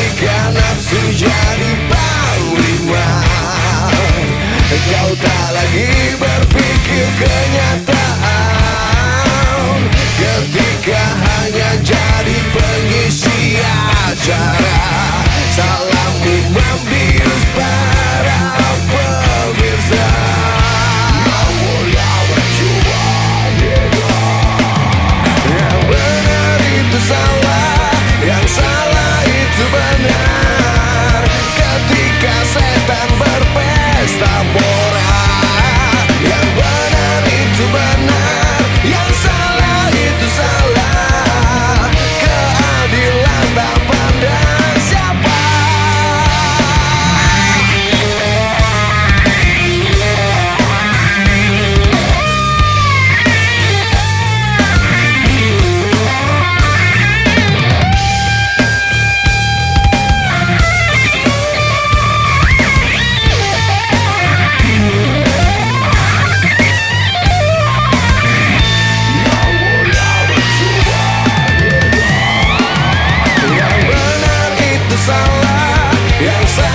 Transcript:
ketika nafsu jadi panglima, kau tak lagi berpikir kenyataan, ketika hanya jadi pengisi acara. Salammu membius para pemirsa. Yang benar itu salah, yang salah itu benar. Ketika setan berpesta pora, yang benar itu benar, yang salah itu salah. Keadilan tak pandang siapa. Yang benar itu salah, yang salah